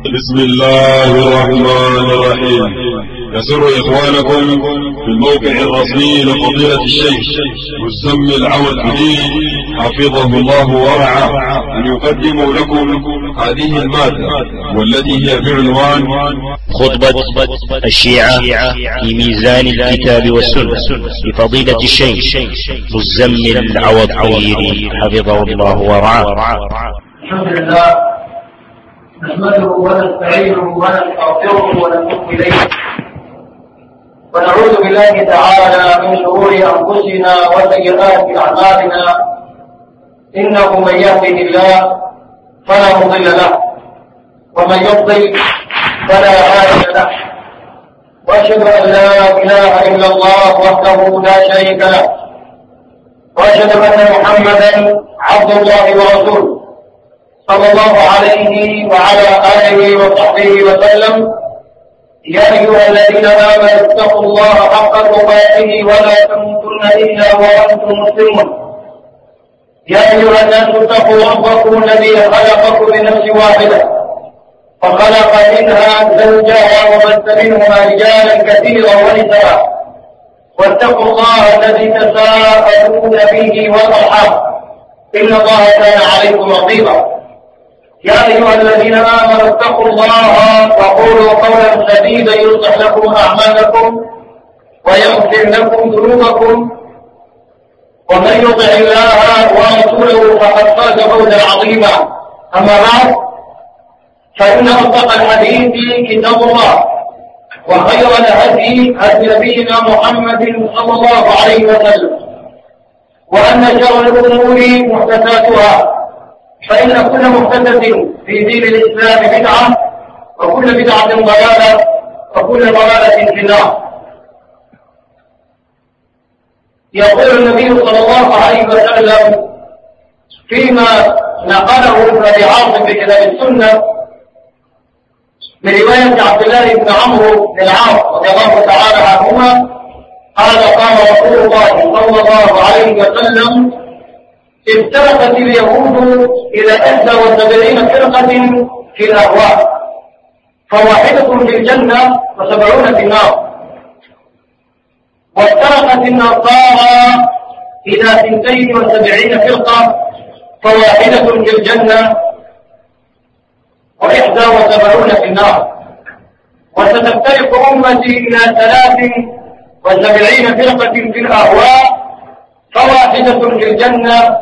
بسم الله الرحمن الرحيم. يسر إخوانكم في الموقع الرسمي لفضيلة الشيخ مسمي العود الدين حفظه الله ورعاه أن يقدموا لكم هذه المادة والتي هي بعنوان خطبة الشيعة في ميزان الكتاب والسنة لفضيلة الشيخ مسمي العود الدين حفظه الله ورعاه. الحمد لله نحمده ونستعينه ونستغفره ونتوب إليه ونعوذ بالله تعالى من شرور أنفسنا وسيئات أعمالنا إنه من يهده الله فلا مضل له ومن يضلل فلا هادي له وأشهد أن لا إله إلا الله وحده لا شريك له وأشهد أن محمدا عبد الله ورسوله صلى الله عليه وعلى آله وصحبه وسلم. يا أيها الذين آمنوا اتقوا الله حق تقاته ولا تموتن إلا وأنتم مسلمون. يا أيها الناس اتقوا ربكم الذي خلقكم من نفس واحدة وخلق منها زوجها وبث منهما رجالا كثيرا ونساء واتقوا الله الذي تساءلون به والأرحام إن الله كان عليكم رقيبا. يا أيها الذين آمنوا اتقوا الله وقولوا قولا سديدا يصلح لكم أعمالكم ويغفر لكم ذنوبكم ومن يطع الله ورسوله فقد فاز فوزا عظيما. أما بعد فإن أصدق الحديث كتاب الله وخير الهدي هدي نبينا محمد صلى الله عليه وسلم وأن شر الأمور محدثاتها فإن كل محدثة في دين الإسلام بدعة وكل بدعة ضلالة وكل ضلالة في النار. يقول النبي صلى الله عليه وسلم فيما نقله ابن أبي عاصم في كتاب السنة من رواية عبد الله بن عمرو بن العاص رضي الله تعالى عنهما قال قال رسول الله صلى الله عليه وسلم افترقت اليهود إلى 71 فرقة في الأهواء فواحدة في الجنة و70 في النار. وافترقت النصارى إلى 72 فرقة فواحدة في الجنة و71 في النار. وستفترق أمتي إلى 73 فرقة في الأهواء فواحدة في الجنة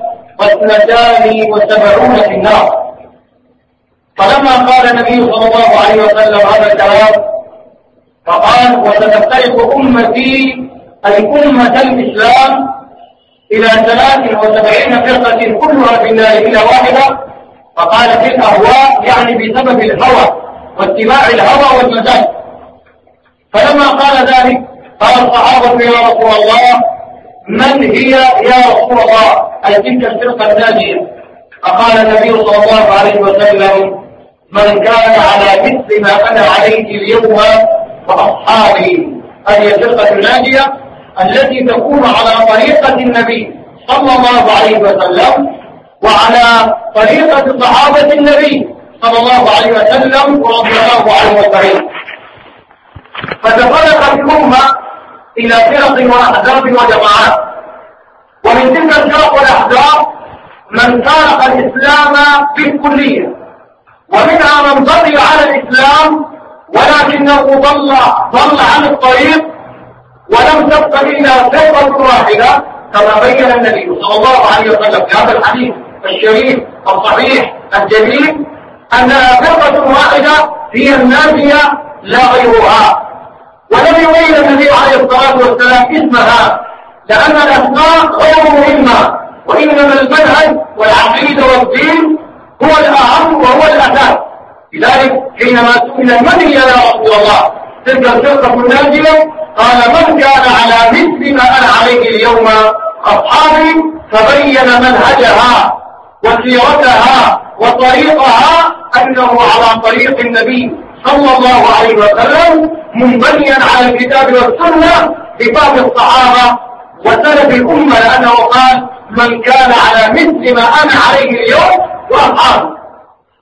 و72 في النار. فلما قال النبي صلى الله عليه وسلم هذا الكلام فقال وستفترق أمتي أي أمة الإسلام إلى 73 فرقة كلها في النار إلا واحدة. فقال في الأهواء يعني بسبب الهوى واتباع الهوى والمزاج. فلما قال ذلك قال الصحابة يا رسول الله من هي يا رسول الله أي تلك الفرقة الناجية؟ فقال النبي صلى الله عليه وسلم من كان على مثل ما أنا عليه اليوم وأصحابي. هذه الفرقة الناجية التي تكون على طريقة النبي صلى الله عليه وسلم وعلى طريقة صحابة النبي صلى الله عليه وسلم ورضي الله عنه وسلم. فتفرقت الأمة إلى فرق وأحزاب وجماعات. ومن تلك الفرق والأحزاب من فارق الإسلام بالكلية ومنها من بقي على الإسلام ولكنه ضل عن الطريق ولم تبق إلا فرقة واحدة كما بين النبي صلى الله عليه وسلم في هذا الحديث الشريف الصحيح الجليل أنها فرقة واحدة هي الناجية لا غيرها. ولم يبين النبي عليه الصلاة والسلام اسمها لأن الأسماء غير مهمة وإنما المنهج والعقيدة والدين هو الأهم وهو الأساس. لذلك حينما سئل من هي يا رسول الله تلك الفرقة الناجية قال من كان على مثل ما أنا عليه اليوم أصحابي فبين منهجها وسيرتها وطريقها أنه على طريق النبي صلى الله عليه وسلم منبنيا على الكتاب والسنة بفهم الصحابة وسلف الأمة لأنه قال من كان على مثل ما أنا عليه اليوم وأصحابي.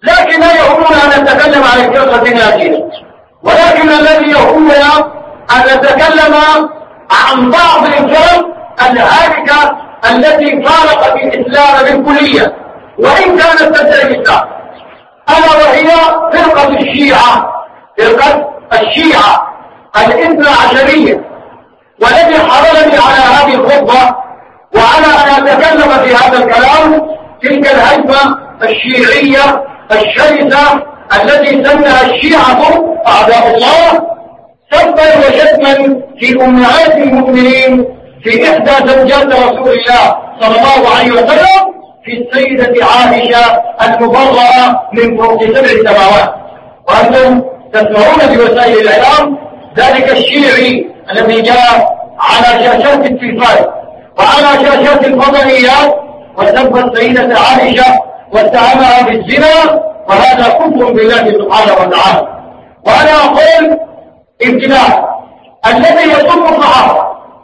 لكن لا يهمنا أن نتكلم عن الفرقة الناجية، ولكن الذي يهمنا أن نتكلم عن بعض الفرق الهالكة التي فارقت الإسلام بالكلية وإن كانت تدعي الإسلام، ألا وهي فرقة الشيعة، فرقة الشيعة الاثنى عشرية. والذي حرمني على هذه الخطبة وعلى أن أتكلم في هذا الكلام تلك الهجمة الشيعية الشرسة التي سماها الشيعة أعداء الله سبا وشتما في أمهات المؤمنين، في إحدى زوجات رسول الله صلى الله عليه وسلم، في السيدة عائشة المبرأة من فوق 7 سماوات. وأنتم تسمعون بوسائل الإعلام ذلك الشيعي الذي جاء على شاشات التلفاز وعلى شاشات الفضائيات وسب السيدة عائشة واتهمها بالزنا، وهذا كفر بالله سبحانه وتعالى. وأنا أقول ابتداء الذي يسب الصحابة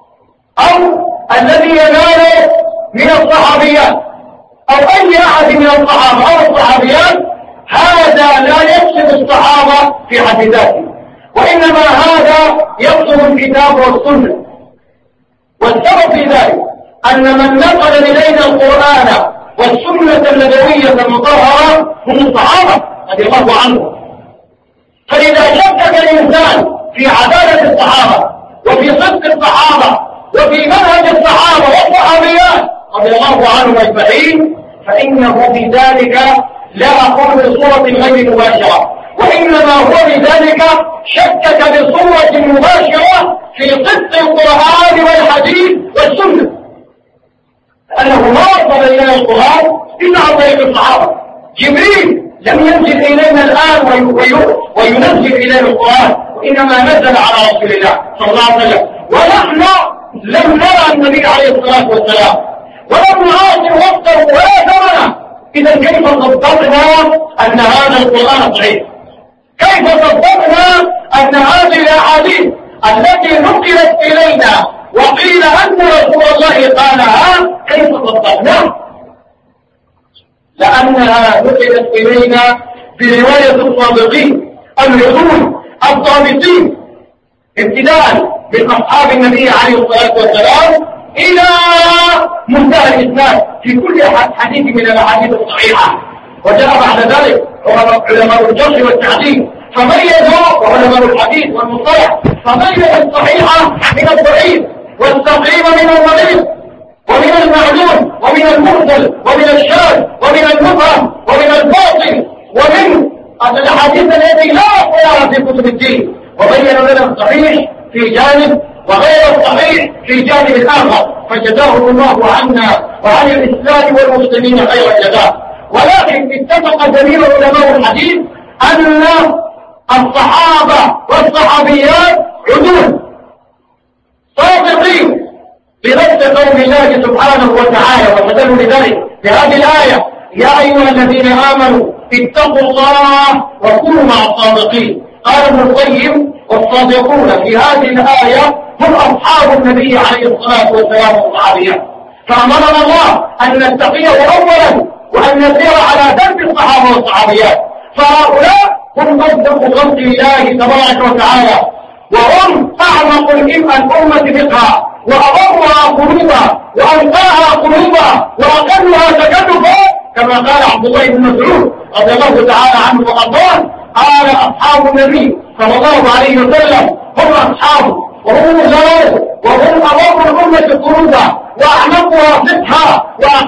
أو الذي ينال من الصحابيات أو أي أحد من الصحابة أو الصحابيات هذا لا يقصد الصحابة في حد ذاته، وإنما هذا يقصد الكتاب والسنة. والسبب في ذلك أن من نقل إلينا القرآن والسنة النبوية المطهرة هم الصحابة رضي الله عنهم. فإذا شكك الإنسان في عدالة الصحابة وفي صدق الصحابة وفي منهج الصحابة والصحابيات رضي الله عنهم أجمعين فإنه بذلك لا أقول بصورة غير مباشرة، وإنما هو بذلك شكك بصورة مباشرة في صدق القرآن والحديث والسنة، لأنه ما وصل إلينا القرآن إلا عن طريق الصحابة. جبريل لم ينزل إلينا الآن وينزل إلينا القرآن، وإنما نزل على رسول الله صلى الله عليه وسلم، ونحن لم نرى النبي عليه الصلاة والسلام ولم نعاصر وقته ولا ثمنه. إذا كيف صدقنا أن هذا القرآن صحيح؟ كيف صدقنا أن هذه الأحاديث التي نقلت إلينا وقيل أن رسول الله قالها كيف صدقنا؟ لأنها نقلت إلينا برواية الصادقين العدول الضابطين ابتداء من أصحاب النبي عليه الصلاة والسلام إلى منتهى الإسناد في كل حديث من الأحاديث الصحيحة. وجاء بعد ذلك علماء الجرح والتعديل فميزوا، وعلماء الحديث والمصطلح فميزوا الصحيح من الضعيف والسقيم من المريض ومن المعلوم ومن المرسل ومن الشاذ ومن المبهم ومن الباطل ومن الأحاديث التي لا أصلها في كتب الدين، وبين لنا الصحيح في جانب وغير الصحيح في جانب آخر، فجزاهم الله عنا وعن الإسلام والمسلمين خير الجزاء. ولكن اتفق جميع علماء الحديث أن الصحابة والصحابيات عدول صادقين بنص قول الله سبحانه وتعالى، ومثل لذلك بهذه الآية: يا أيها الذين آمنوا اتقوا الله وكونوا مع الصادقين. قال ابن القيم: والصادقون في هذه الآية هم أصحاب النبي عليه الصلاة والسلام والصحابيات. فأمرنا الله أن نتقيه أولا وأن نسير على درب الصحابة والصحابيات، فهؤلاء هم أصدق خلق الله تبارك وتعالى، وهم أعمق الأمة فقها وأضرها قلوبها وأنقاها قلوبها وأقلها تكلفا، كما قال عبد الله بن مسعود رضي الله تعالى عنه وأرضاه: قال أصحاب النبي صلى الله عليه وسلم هم أصحابه وهم وزراؤه وهم أضر الأمة قلوبها وأعمقها فقها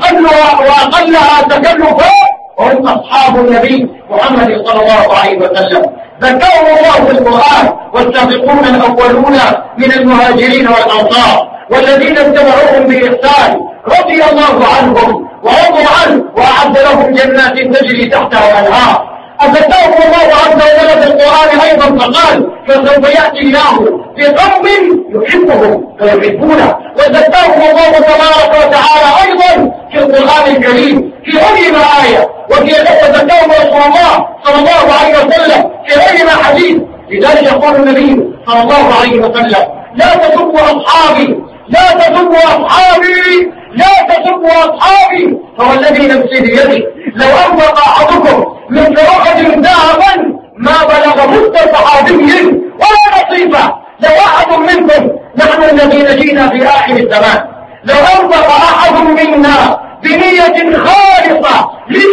وأقلها تكلفا، وهم أصحاب النبي محمد صلى الله عليه وسلم. ذكرهم الله في القرآن: والسابقون الأولون من المهاجرين والأنصار والذين اتبعوهم بإحسان رضي الله عنهم ورضوا عنه وأعد لهم جنات تجري تحتها الأنهار. أذكرهم الله عز وجل في القرآن أيضا فقال: فسوف يأتي الله بقوم يحبهم ويحبونه. وذكرهم الله تبارك وتعالى أيضا في القرآن الكريم في غير آية، وذكرهم رسول الله صلى الله عليه وسلم في غير حديث. لذلك يقول النبي صلى الله عليه وسلم: لا تسبوا أصحابي، لا تسبوا أصحابي، لا تسبوا أصحابي، فوالذي نفسي بيده لو أنفق أحدكم مثل أحد ذهبا ما بلغ مد صحابي ولا نصيبه. لو أحد منكم، نحن الذين جينا في آخر الزمان، لو أنفق أحد منا بنية خالصة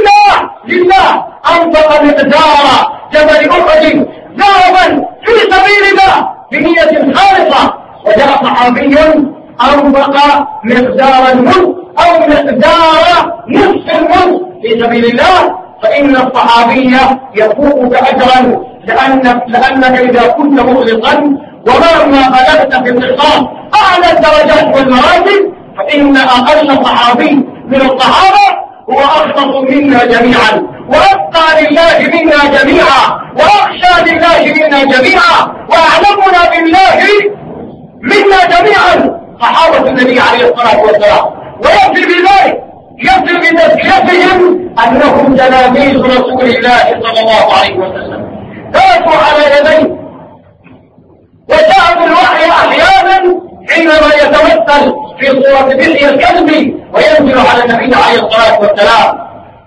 لله أنفق مقدار جبل أحد ذهبا في سبيل الله بنية خالصة، وجاء صحابي أنفق مقدار المد أو مقدار نصف المد في سبيل الله، فإن الصحابي يفوقك أجرا، لأنك إذا كنت مخلصا ومهما بلغت في الإخلاص أعلى الدرجات والمراتب، فإن أقل صحابي من الصحابة هو أخلص منا جميعا، وأتقى لله منا جميعا، وأخشى لله منا جميعا، وأعلمنا بالله منا جميعا صحابة النبي عليه الصلاة والسلام. ويكفي بذلك، يكفي بتزكيتهم أنهم تلاميذ رسول الله صلى الله عليه وسلم، درسوا على يديه وشاهدوا الوحي أحيانا حينما يتمثل في صورة بحي الكلب وينزل على النبي عليه الصلاة والسلام،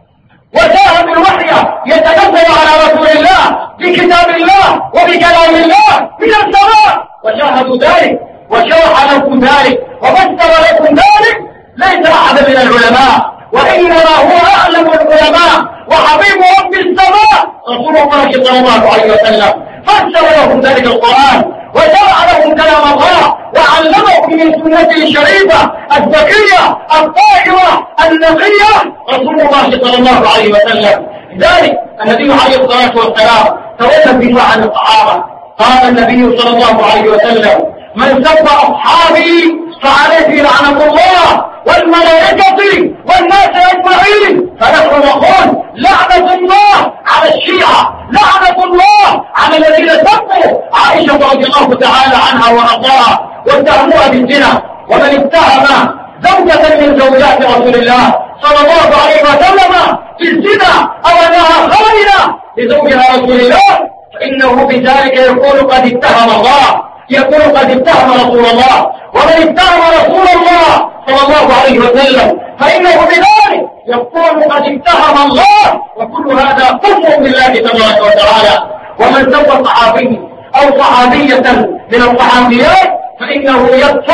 وشاهدوا الوحي يتنزل على رسول الله بكتاب الله وبكلام الله من السماء، وشاهدوا ذلك وشرح لكم ذلك وفسر لكم ذلك ليس أحد من العلماء، وإنما هو أعلم العلماء وحبيب رب السماء رسول الله صلى الله عليه وسلم، فسر لهم ذلك القرآن وشرع لهم كلام الله وعلمهم من سنته الشريفة الزكية الطاهرة النقية رسول الله صلى الله عليه وسلم. لذلك النبي عليه الصلاة والسلام تولى الدفاع عن الصحابة. قال النبي صلى الله عليه وسلم: من سب أصحابي فعليه لعنة الله والملائكة والناس أجمعين. فنحن نقول لعنة الله على الشيعة، لعنة الله على الذين سبوا عائشة رضي الله تعالى عنها وأرضاها واتهموها بالزنا. ومن اتهم زوجة من زوجات رسول الله صلى الله عليه وسلم بالزنا أو أنها خائنة لزوجها رسول الله، فإنه بذلك يقول قد اتهم الله، يقول قد اتهم رسول الله. ومن اتهم رسول الله صلى الله عليه وسلم فإنه بذلك يقول قد اتهم الله، وكل هذا كفر بالله تبارك وتعالى. ومن سب صحابي أو صحابية من الصحابيات فإنه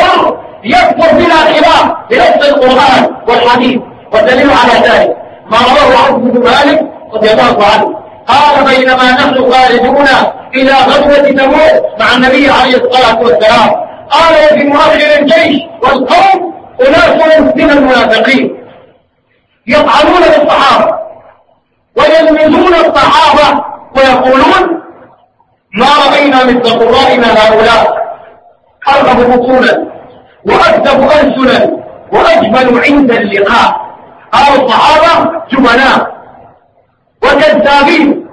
يكفر بلا خلاف بنص القرآن والحديث. والدليل على ذلك ما رواه عوف بن مالك رضي الله عنه قال: بينما نحن خارجون إلى غزوة تبوك مع النبي عليه الصلاة والسلام، قال: وفي مؤخر الجيش والقوم أناس من المنافقين يطعنون بالصحابة ويلمزون الصحابة ويقولون: ما رأينا مثل قرائنا هؤلاء، أرغب بطونا وأكذب ألسنا وأجمل عند اللقاء. قال الصحابة: جبناء وكذابين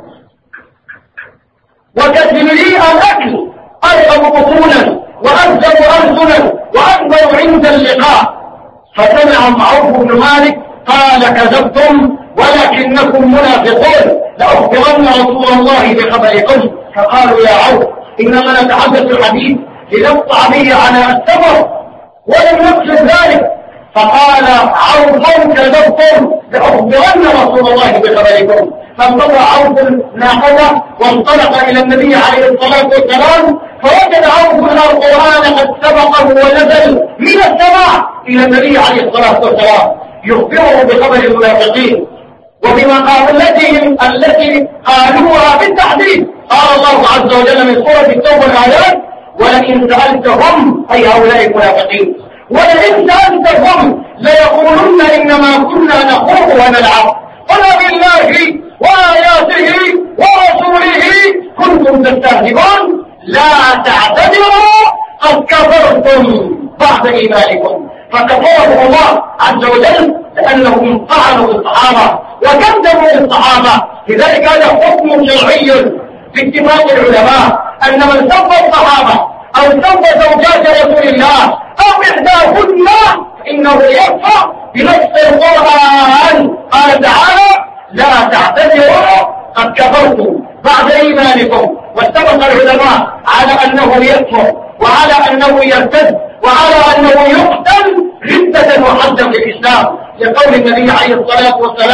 وكثيري الأكل، أرغب بطونا وأكذب ألسنا وأجمل عند اللقاء. فسمع عوف بن مالك قال: كذبتم ولكنكم منافقون، لأخبرن رسول الله بخبركم. فقالوا: يا عوف إنما نتحدث الحديث لنقطع به على السفر ولم نقصد ذلك. فقال عوف: كذبتم لأخبرن رسول الله بخبركم. فانطلق عوف ناقته وانطلق إلى النبي عليه الصلاة والسلام، فوجد عوف أن القرآن قد سبقه ونزل من السماء إلى النبي عليه الصلاة والسلام يخبره بخبر المنافقين وبمقالتهم التي قالوها بالتحديد. قال الله عز وجل من سورة التوبة الآيات: ولئن سألتهم أي هؤلاء المنافقين، ولئن سألتهم ليقولن إنما كنا نخوض ونلعب، قل بالله وآياته ورسوله كنتم تستهزئون لا تعتذروا قد كفرتم بعد إيمانكم. فكفرهم الله عز وجل لأنهم طعنوا بالصحابة وكذبوا بالصحابة. لذلك هذا حكم شرعي باتفاق العلماء أن من سب الصحابة أو سب زوجات رسول الله أو إحداهن إنه يكفر بنص القرآن. قال تعالى: لا تعتذروا قد كفرتم بعد إيمانكم. واتفق العلماء على أنه يكفر وعلى أنه يرتد وعلى أنه يقتل ردة وحدا في الإسلام، لقول النبي عليه الصلاة والسلام: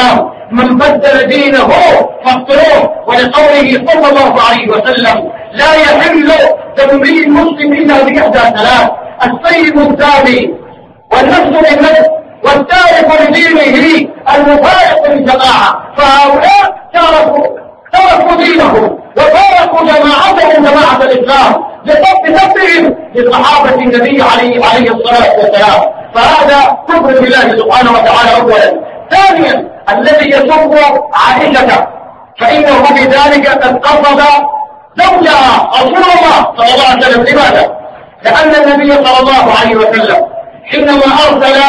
من بدل دينه فاقتلوه. ولقوله صلى الله عليه وسلم لا يحل دم امرئ مسلم إلا بإحدى ثلاث: السيب الزاني والنفس بالنفس والتارك لدينه المفارق للجماعة. فهؤلاء تركوا دينهم وتركوا جماعتهم جماعة الإسلام بسببهم لصحابة النبي عليه الصلاة والسلام. فهذا كفر بالله سبحانه وتعالى أولا. ثانيا الذي يسب عائشة فإنه بذلك قد قصد زوجها رسول الله صلى الله عليه وسلم. لماذا؟ لأن النبي صلى الله عليه وسلم حينما أرسل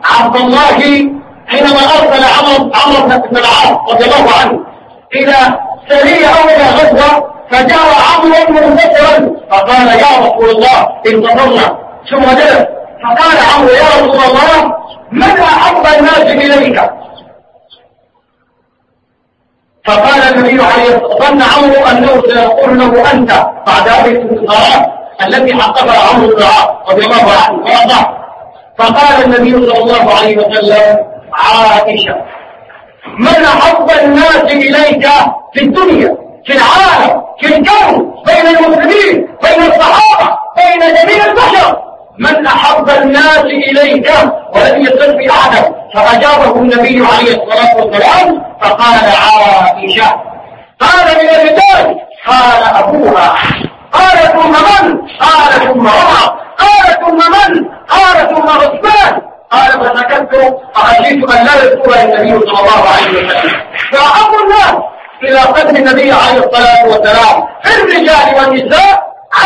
عمرو بن العاص رضي الله عنه إلى سرية أو إلى غزوة، فجاء عمرو منتصرا فقال يا رسول الله انتصرنا، ثم جلس فقال عمرو يا رسول الله من أحب الناس إليك؟ فقال النبي عليه الصلاة والسلام ظن عمرو أنه سيقول له أنت بعد هذه الانتصارات التي حققها عمرو بن العاص رضي الله عنه وارضاه. فقال النبي صلى الله عليه وسلم عائشة من أحب الناس إليك في الدنيا في العالم في الكون بين المسلمين بين الصحابة بين جميع البشر من أحب الناس إليك؟ ولم يصل في أحد. فأجابه النبي عليه الصلاة والسلام فقال عائشة. قال من الرجال قال أبوها. قال ثم من؟ قال ثم عمر. قال ثم من؟ قال ثم عثمان. قال فسكت فخشيت أن لا يذكر النبي صلى الله عليه وسلم. فأحب الناس إلى قدم النبي عليه الصلاة والسلام في الرجال والنساء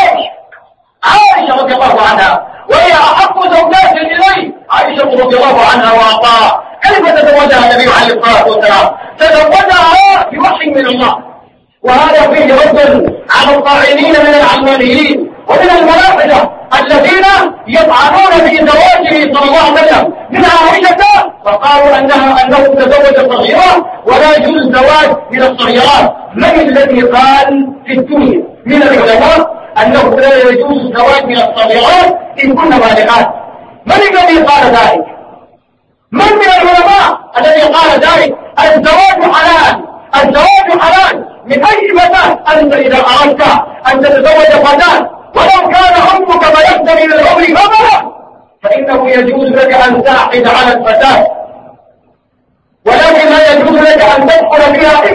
عائشة رضي الله عنها، وهي أحب زوجات إليه عائشة رضي الله عنها وأرضاها. كيف تزوجها النبي عليه الصلاة والسلام؟ تزوجها بوحي من الله. وهذا فيه رد على الطاعنين من العلمانيين ومن الملاحدة الذين يطعنون في زواجه صلى الله عليه وسلم من عائشة، وقالوا أنه تزوج صغيرة ولا يجوز الزواج من الصغيرات. من الذي قال في الدنيا من العلماء أنه لا يجوز الزواج من الصغيرات إن كن بالغات؟ من الذي قال ذلك؟ من العلماء الذي قال ذلك؟ الزواج حلال، الزواج حلال من أي فتاة. أنت إذا أردت أن تتزوج فتاة ولو كان عمرك بلغت من العمر فبلغ فإنه يجوز لك أن تعقد على الفتاة، ولكن لا يجوز لك أن تدخل فيها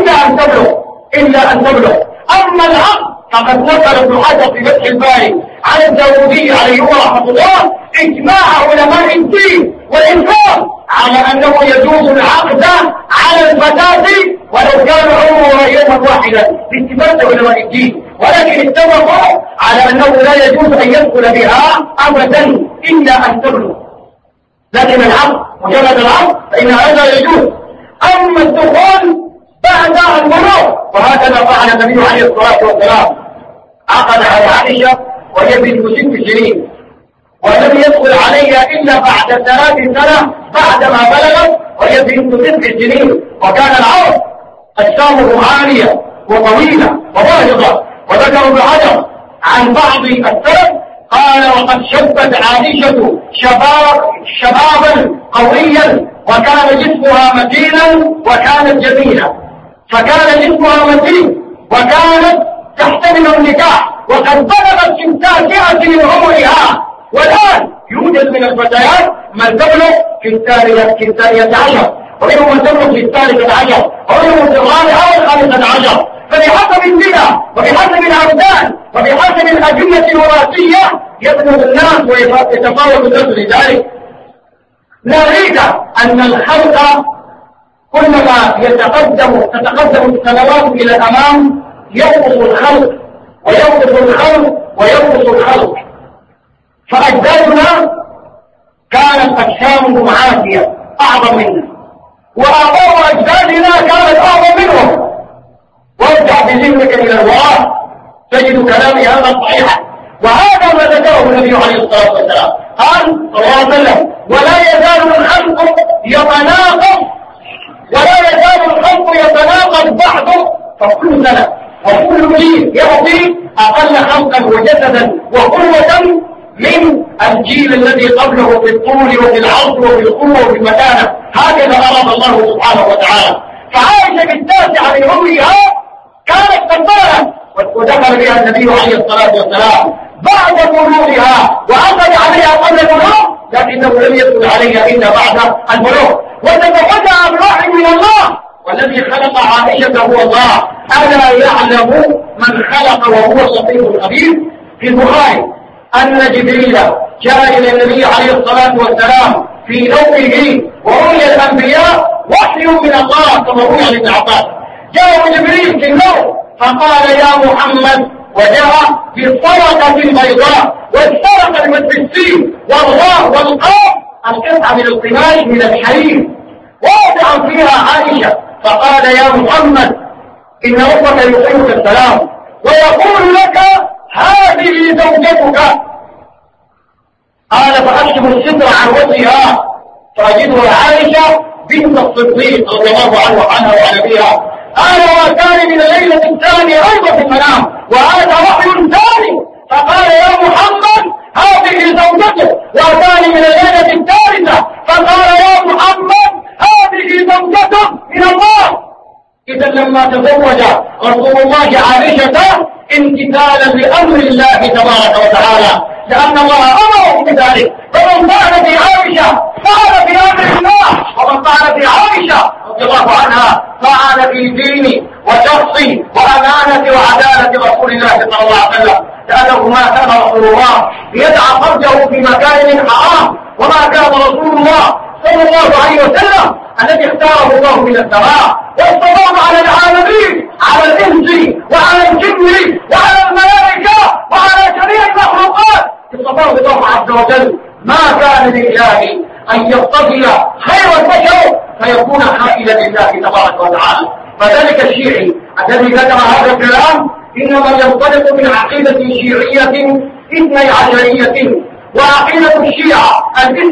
إلا أن تبلغ. أما العقد فقد نقل ابن حجر في فتح الباري عن الداودي عليه رحمة الله إجماع علماء الدين والإسلام على أنه يجوز العقد على الفتاة ولو كان عمرها يوما واحدا باتفاق علماء الدين، ولكن اتفقوا على أنه لا يجوز أن يدخل بها أبدا إلا أن تبلغ. لكن العقد مجرد العقد فإن هذا يجوز. أما الدخول بعد البلوغ وهكذا فعل النبي عليه الصلاة والسلام، عقد على عائشة وهي بنت 6 سنين، ولم يدخل عليها إلا بعد 3 سنة بعدما بلغت وهي بنت 9 سنين. وكان العرض أجسامه عالية وطويلة وباهظة. وذكر ابن حجر عن بعض السلف قال وقد شبت عائشة شبابا قويا وكان جسمها متينا وكانت جميلة. فكان جسمها متين وكانت تحتمل النكاح وقد بلغت 9 من عمرها. والآن يوجد من الفتيات من تبلغ في 12 ومنهم من تبلغ في 13 ومنهم في 14 و15. فبحسب البدع وبحسب الأبدان وبحسب الأجنة الوراثية يبلغ الناس ويتفاوت الناس لذلك. نريد أن الخلق كلما تتقدم السنوات إلى الأمام ينقص الخلق وينقص الخلق. فأجدادنا كانت أجسامهم عافية أعظم منا، وآباء أجدادنا كانت أعظم منهم. وارجع بذهنك إلى الوراء تجد كلامي هذا صحيحا. وهذا ما ذكره النبي عليه الصلاة والسلام قال صلى الله عليه وسلم ولا يزال الخلق يتناقض بعضه فكل سنة وكل جيل يعطي أقل خلقا وجسدا وقوة من الجيل الذي قبله في الطول وفي العرض وفي القوة وفي المكانة. هكذا أراد الله سبحانه وتعالى. فعائشة بالتاسعة من عمرها كانت فتاة ودخل بها النبي عليه الصلاة والسلام بعد بلوغها وأخذ عليها قبل البلوغ، لكنه لم يدخل عليها إلا بعد البلوغ، وتزوجها بوحي من الله، والذي خلق عائشة هو الله. ألا يعلم من خلق وهو اللطيف الخبير؟ في البخاري أن جبريل جاء إلى النبي عليه الصلاة والسلام في نومه ورؤيا الأنبياء وحي من الله كما روي عن ابن عباس. جاء جبريل في النوم فقال يا محمد، وجاء بالصرقة البيضاء والصرقة بالسين والراء والقاف القطعة من القماش من الحرير واضعا فيها عائشة، فقال يا محمد إن ربك يقيمك السلام ويقول لك هذه زوجتك. قال فأكشف الستر عن وجهها فأجدها عائشة بنت الصديق رضي الله عنه وعنها وعن أبيها. قال وكان من الليلة الثانية أيضا في المنام وهذا وحي ثاني، فقال يا محمد هذه زوجته. وكان من الليلة الثالثة فقال يا محمد هذه زوجته من الله. إذا لما تزوج رسول الله عائشة امتثالا لأمر الله تبارك وتعالى، لأن الله أمره بذلك، فمن فعل في عائشة فعل في أمر الله، ومن فعل في عائشة رضي الله عنها فعل في دين وشخص وأمانة وعدالة رسول الله صلى الله عليه وسلم، لأنه ما كان رسول الله ليدع فرجه في مكان حرام، وما كان رسول الله صلى الله عليه وسلم الذي اختاره الله من السماء واصطفاه على العالمين، على الإنس وعلى الجن وعلى الملائكة وعلى جميع المخلوقات، اصطفاه الله عز وجل. ما كان لله أن يصطفي خير البشر فيكون حائلا لله تبارك وتعالى. فذلك الشيعي الذي ذكر هذا الكلام إنما ينطلق من عقيدة شيعية 12، وعقيدة الشيعة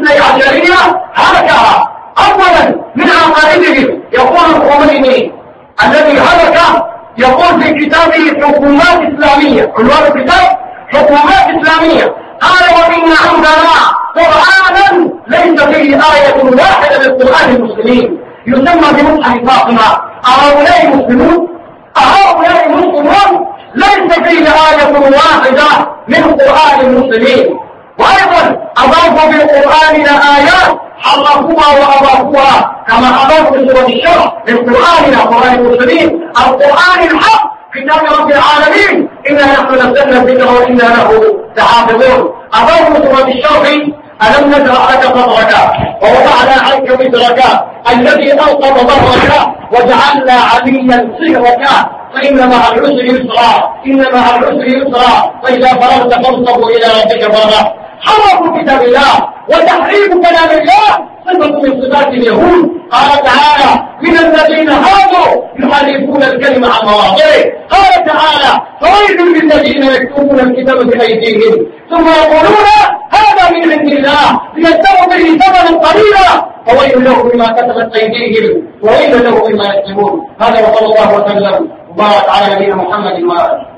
12 هلكها. أولا من عقائدهم يقول الخميني الذي هلك، يقول في كتابه حكومات إسلامية، عنوان الكتاب حكومات إسلامية، قال وإن عندنا قرآنا ليس فيه آية واحدة من قرآن المسلمين يسمى بمصحف فاطمة. أهؤلاء مسلمون؟ أهؤلاء مسلمون؟ ليس فيه آية واحدة من قرآن المسلمين. وأيضا أضافوا بالقرآن لآيات حرفوها وأضافوها كما أضافوا بسورة الشرع للقرآن قرآن المسلمين القرآن الحق كتاب رب العالمين إنا نحن نزلنا الذكر وإنا له لحافظون. أضافوا سورة الشرع ألم نشرح لك صدرك ووضعنا عنك وزرك الذي أنقض ظهرك وجعلنا عليا صهرك فإن مع العسر يسرا إن مع العسر يسرا فإذا فرغت فانصبوا إلى ربك فرغا. حرفوا كتاب الله وتحريف كلام الله صفة من صفات اليهود. قال تعالى من الذين هادوا يحرفون الكلمة عن مواضعه. قال تعالى فويل للذين يكتبون الكتاب بأيديهم ثم يقولون هذا من عند الله ليشتروا به ثمنا قليلا فويل لهم بما كتبت أيديهم وويل لهم بما يكسبون. هذا وصلى الله وسلم وبارك على نبينا محمد وآله.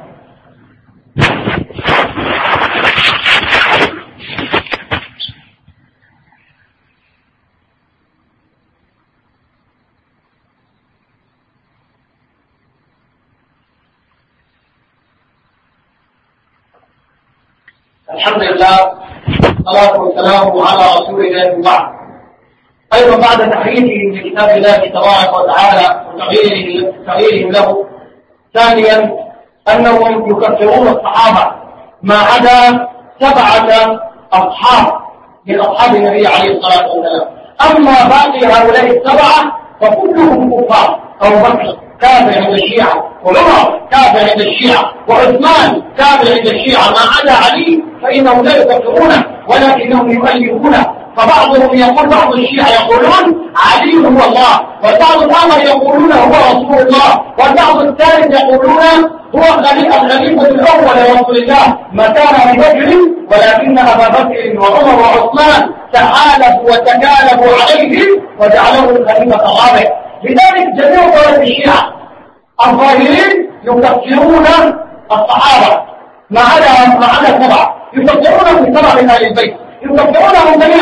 الحمد لله والصلاة والسلام على رسول الله وبعد. أيضا بعد تحريفهم لكتاب الله تبارك وتعالى وتغييرهم له، ثانيا أنهم يكفرون الصحابة ما عدا 7 أصحاب من أصحاب النبي عليه الصلاة والسلام. أما باقي هؤلاء 7 فكلهم كفار. أبو بكر كافر عند الشيعة، وعمر كافر عند الشيعة، وعثمان كافر عند الشيعة، ما عدا علي فإنهم لا يكفرونه ولكنهم يؤيدونه. فبعضهم يقول بعض الشيعة يقولون علي هو الله، والبعض الآخر يقولون هو رسول الله، والبعض الثالث يقولون هو الخليفة الأول لرسول الله مكان أبي بكر، ولكن أبا بكر وعمر وعثمان تحالفوا وتكالبوا عليه وجعلوه الخليفة الرابع. لذلك جميع طوائف الشيعة الظاهرين يكفرون الصحابة ما عدا 7، يكفرونهم 7 من أهل البيت، يكفرونهم جميعا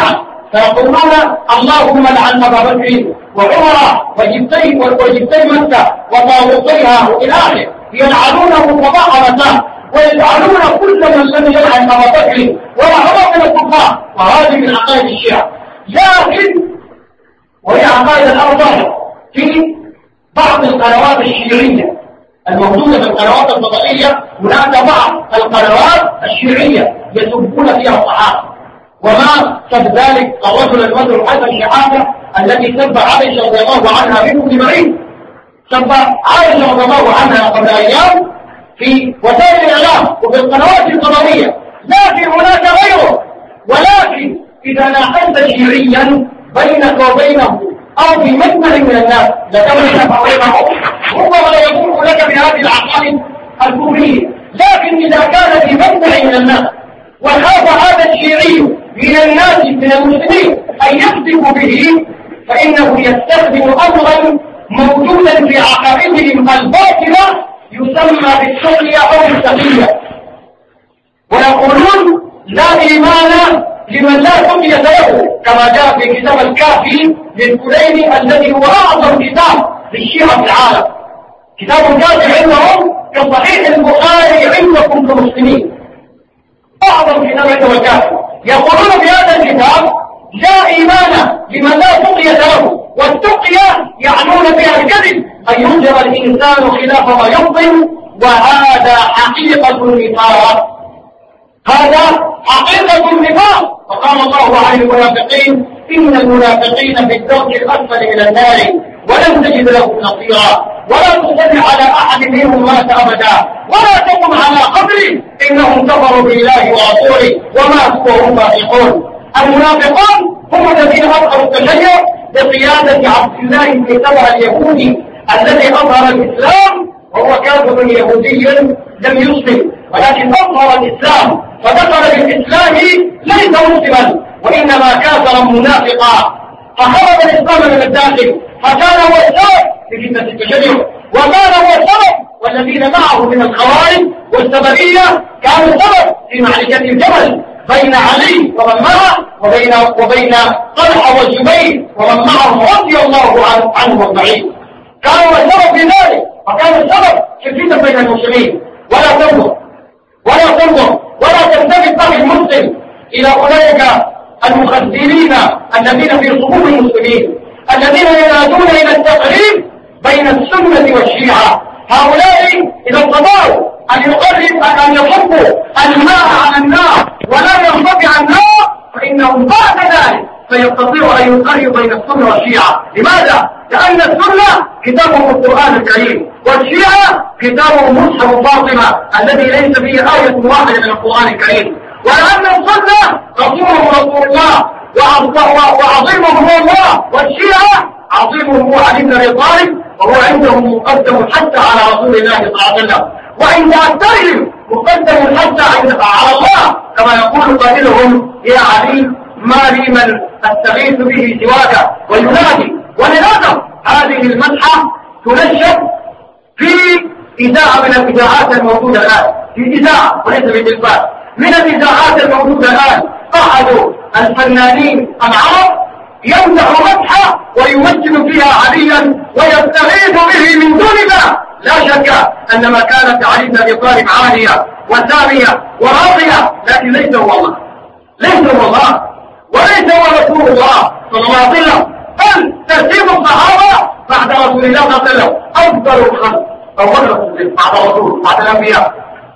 فيقولون اللهم لعن أبا بكر وعمر وجبتي مكة وطاغوتيها إلى آخره، يلعنونه صباح مساء، ويلعنون كل من لم يلعن أبا بكر وعمر من الكفار. وهذه من عقائد الشيعة، لكن وهي عقائد الأربعة في بعض القنوات الشيعية الموجودة في القنوات الفضائية. هناك بعض القنوات الشيعية يسبون فيها الصحابة، وما سب ذلك الرجل المدعو حسن شحاتة الذي سب عائشة رضي الله عنها منه بمعين، سب عائشة رضي الله عنها قبل أيام في وسائل الإعلام وفي القنوات الفضائية، لكن هناك غيره. ولكن إذا ناقشت شيعيا بينك وبينه أو في مجمع من الناس لتمشى بينهم، ربما يقول لك بهذه العقائد الكفرية، لكن إذا كان في مجمع من الناس وخاف هذا الشيعي من الناس من المسلمين أن يكذب به، فإنه يستخدم أمرا موجودا في عقائدهم الباطلة يسمى بالتقية أو التقية، ويقولون لا إيمان لمن لا تقية له، كما جاء في كتاب الكافي للكليني الذي هو أعظم كتاب للشيعة في العالم. كتاب الكافي عندهم كصحيح البخاري عندكم كمسلمين، أعظم كتاب عندهم الكافي. يقولون في هذا الكتاب لا إيمان لمن لا تقية له، والتقية يعنون بها الكذب، أن ينجر الإنسان خلاف ما يبطن، وهذا حقيقة النفاق، هذا حقيقة النفاق. وقال الله عن المنافقين إن المنافقين في الدرك الأسفل من النار ولن تجد لهم نصيرا، ولا تصل على أحد منهم مات أبدا، ولا تقم على قبره إنهم كفروا بالله ورسوله وماتوا وهم فاسقون. المنافقون هم الذين أظهروا التشيع بقيادة عبد الله بن سبأ اليهودي الذي أظهر الإسلام، وهو كافر يهودي لم يسلم، ولكن أظهر الإسلام فدخل بالإسلام ليس مسلما وإنما كافرا منافقا، فخرج الإسلام من الداخل، فكان هو السبب في فتنة التشيع، وكان هو السبب والذين معه من الخوارج والسببية كانوا السبب في معركة الجمل بين علي ومن معه وبين طلحة والزبير ومن معهم رضي الله عنهم أجمعين، كانوا السبب في ذلك، وكانوا السبب في الفتنة بين المسلمين. ولا تلتفت به المسلم إلى أولئك المخذلين الذين في صفوف المسلمين الذين ينادون إلى التقريب بين السنة والشيعة. هؤلاء إذا استطاعوا أن يصبوا الماء على النار ولا ينطفئ النار، فإنهم بعد ذلك فيستطيعوا أن يقربوا بين السنة والشيعة. لماذا؟ لأن السنة كتابهم القرآن الكريم، والشيعة كتابهم مصحف فاطمة الذي ليس فيه آية واحدة من القرآن الكريم، ولأن السنة رسول الله وعظيمهم هو الله، والشيعة عظيمهم هو علي بن أبي طالب، وهو عندهم مقدم حتى على رسول الله صلى الله عليه وسلم، وعند أكثرهم مقدم حتى على الله، كما يقول قائلهم يا علي ما لي من أستغيث به سواك وينادي. وللأسف هذه المدحة تنشر في إذاعة من الإذاعات الموجودة الآن، في إذاعة وليس بالتلفاز، من الإذاعات الموجودة الآن أحد الفنانين العرب يمدح مدحة ويمجد فيها عليا ويستغيث به من دون الله. لا شك أن مكانة علي بن أبي طالب عالية وسامية وراقية، لكن ليس هو الله، ليس هو الله، وليس هو رسول الله صلى الله عليه وسلم. بل ترتيب الصحابة بعد رسول الله صلى الله عليه وسلم أفضل الخلق، أول رسول بعد الرسول بعد الأنبياء،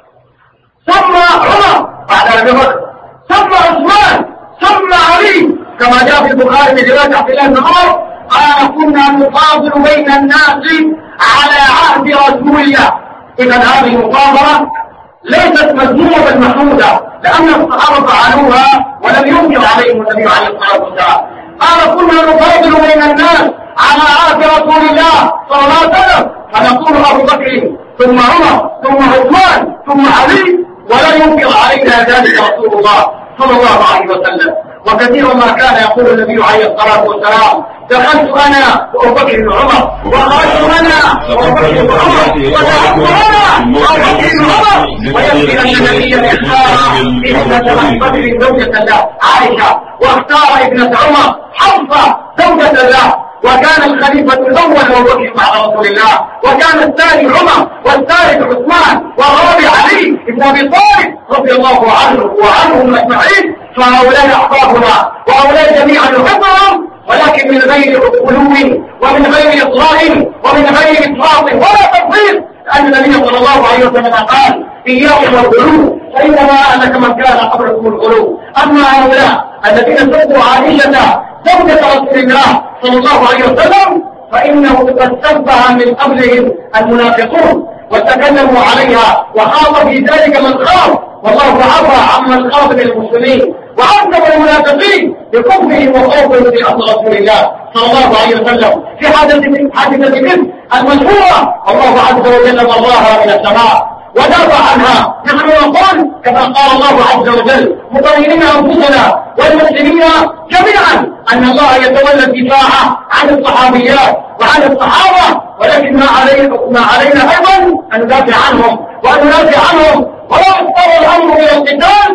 ثم عمر بعد أبي بكر، ثم عثمان، ثم علي، كما جاء في البخاري من رواية عبد الله بن عمر قال كنا نفاضل بين الناس على عهد رسول الله. إذا هذه المفاضلة ليست مذمومة محمودة، لأن الصحابة فعلوها ولم ينكر عليهم النبي عليه الصلاة والسلام. قال كنا نفاضل بين الناس على عهد رسول الله صلى الله عليه وسلم، فنقول أبو بكر ثم عمر ثم عثمان ثم علي، ولا ينكر علينا ذلك رسول الله صلى الله عليه وسلم. وكثيرا ما كان يقول النبي عليه الصلاة والسلام: دخلت أنا وأبو بكر وعمر، وخرجت أنا وأبو بكر وعمر، ودخلت أنا وأبو بكر وعمر، ويكفي أن النبي اختار ابنة أبي بكر زوجة له عائشة، واختار ابنة عمر حفصة زوجة له، وكان الخليفة الأول أبو بكر بعد رسول الله، وكان الثاني عمر، والثالث عثمان، والرابع علي بن أبي طالب رضي الله عنه وعنهم أجمعين. فهؤلاء أحبابنا، وهؤلاء جميعا نحبهم، ولكن من غير غلو ومن غير إطلاق ومن غير إفراط ولا تفضيل، لأن النبي صلى الله عليه وسلم قال: إياكم والغلو فإنما أهلك من كان قبلكم الغلو. أما هؤلاء الذين سبوا عائشة زوجة رسول الله صلى الله عليه وسلم فإنه قد سبها من قبلهم المنافقون وتكلموا عليها، وخاض في ذلك من خاض، والله عفى عمن خاض من المسلمين، وعذب المنافقين بكفرهم وخوفهم بأمر رسول الله صلى الله عليه وسلم في حادثة مثل المشهورة. الله عز وجل ضرها من السماء ودافع عنها. نحن نقول كما قال الله عز وجل مطمئنين أنفسنا والمسلمين جميعا أن الله يتولى الدفاع عن الصحابيات وعن الصحابة، ولكن ما علينا أيضا أن ندافع عنهم وأن ندافع عنهم، ولا يضطر الأمر إلى القتال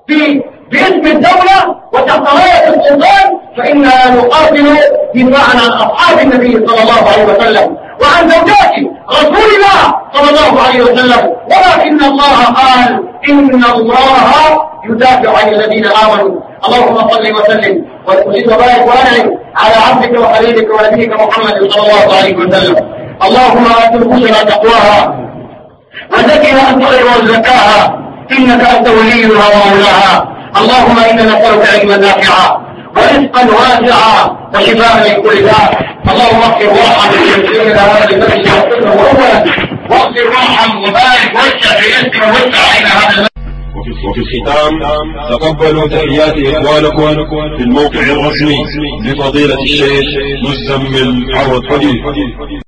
باسم الدولة وتحت راية السلطان، فإننا نقاتل دفاعا عن أصحاب النبي صلى الله عليه وسلم وعن زوجات رسول الله صلى الله عليه وسلم. ولكن الله قال: إن الله يدافع عن الذين آمنوا. اللهم صل وسلم وزد وبارك وانعم على عبدك وخليلك ونبيك محمد صلى الله عليه وسلم. اللهم آت نفوسنا تقواها وزكها أنت خير من زكاها، إنك أنت وليها ومولاها. اللهم إنا نسألك علما نافعا ورزقا واسعا وشفاء من كل داء. اللهم اغفر وارحم لجميعنا هذا المسجد وسلم اولا، واغفر وارحم وبارك واسع في رزقك ووسع علينا هذا. وفي الختام تقبلوا تحيات إخوانكم في الموقع الرسمي لفضيلة الشيخ مزمل عوض حديث.